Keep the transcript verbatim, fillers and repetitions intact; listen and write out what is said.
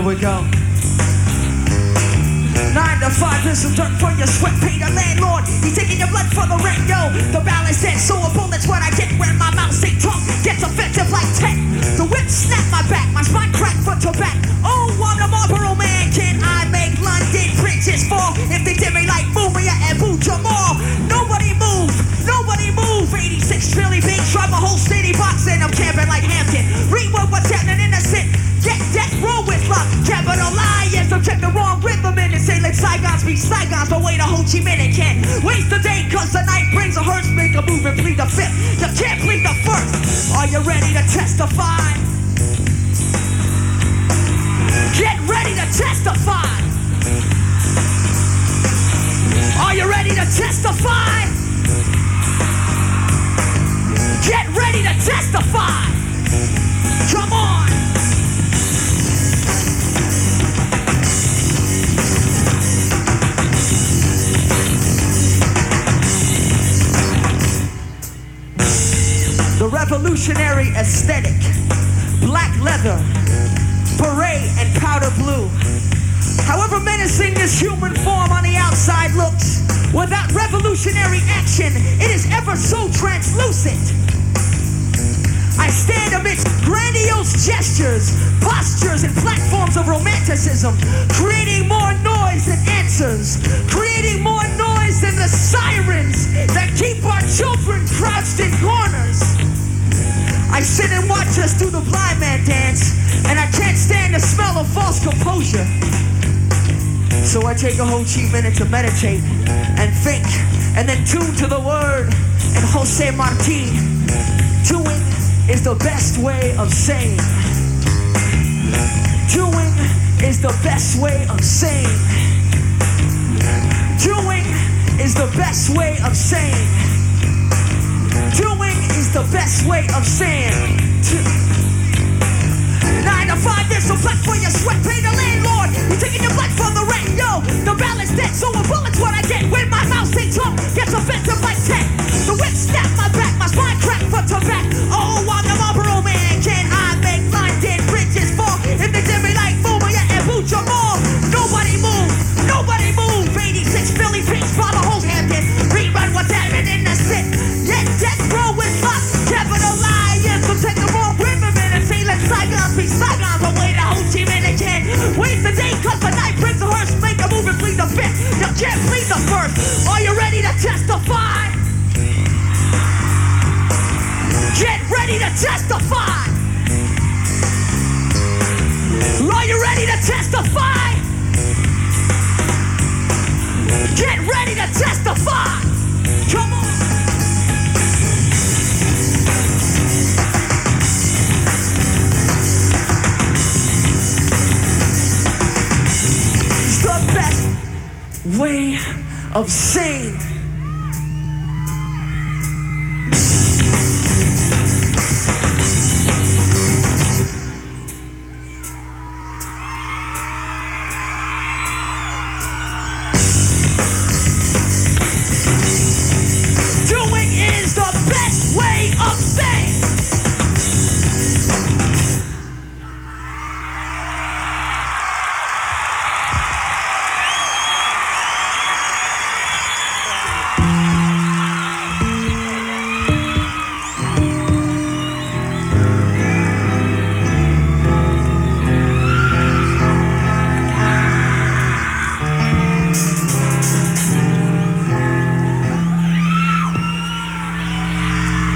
Here we go. Nine to five, here's some dirt for your sweat. Pay the landlord, he's taking your blood for the rent, yo. The balance dead, so a bullet's what I get when my mouth say talk gets offensive like tech. The whip snap my back, my spine crack for tobacco. Oh, I'm the Marlboro man, can I make London bridges fall? If they did me like Mumia and Boo Jamal, nobody move, nobody move. eighty-six Philly beats, drive my whole city boxing. I'm camping like Hampton. Read what what's happening innocent. Get death row with luck. Capital Lions, I'm check the wrong rhythm in and say let Saigons be Saigons, the way to Ho Chi Minh and can't waste the day cause the night brings a hearse. Make a move and plead the fifth, you can't plead the first. Are you ready to testify? Get ready to testify. Are you ready to testify? Get ready to testify. Come on. The revolutionary aesthetic, black leather, beret and powder blue. However menacing this human form on the outside looks, without revolutionary action, it is ever so translucent. I stand amidst grandiose gestures, postures, and platforms of romanticism, creating more noise than answers, creating more noise than the sirens that keep our children crouched in corners. I sit and watch us do the blind man dance, and I can't stand the smell of false composure. So I take a whole cheap minute to meditate and think, and then tune to the word. And Jose Marti, doing is the best way of saying. Doing is the best way of saying. Doing is the best way of saying. Doing is the best way of saying. Nine to five, there's some blood for your sweat. Pay the landlord, you're taking your blood for the rent, yo. The balance dead, so a bullet's what I get when my mouth say talk gets offensive like tech. The whip snap my back, my spine crack for tobacco. Oh, I'm the Marlboro man, can I make London bridges fall? If they did me like Mumia and Boo Jamal, nobody move, nobody move. eighty-six Philly beats, follow whole Hampton. Rerun what's happening in the sit. Let death row with us. Capital Lions, so take the wrong rhythm and say let Saigons be Saigons, the way to Ho Chi Minh and can't waste the day cause the night brings a hearse. Make a move and plead the fifth, you can't plead the first. Are you ready to testify? Get ready to testify. Are you ready to testify? Get ready to testify. Come on. It's the best way of saying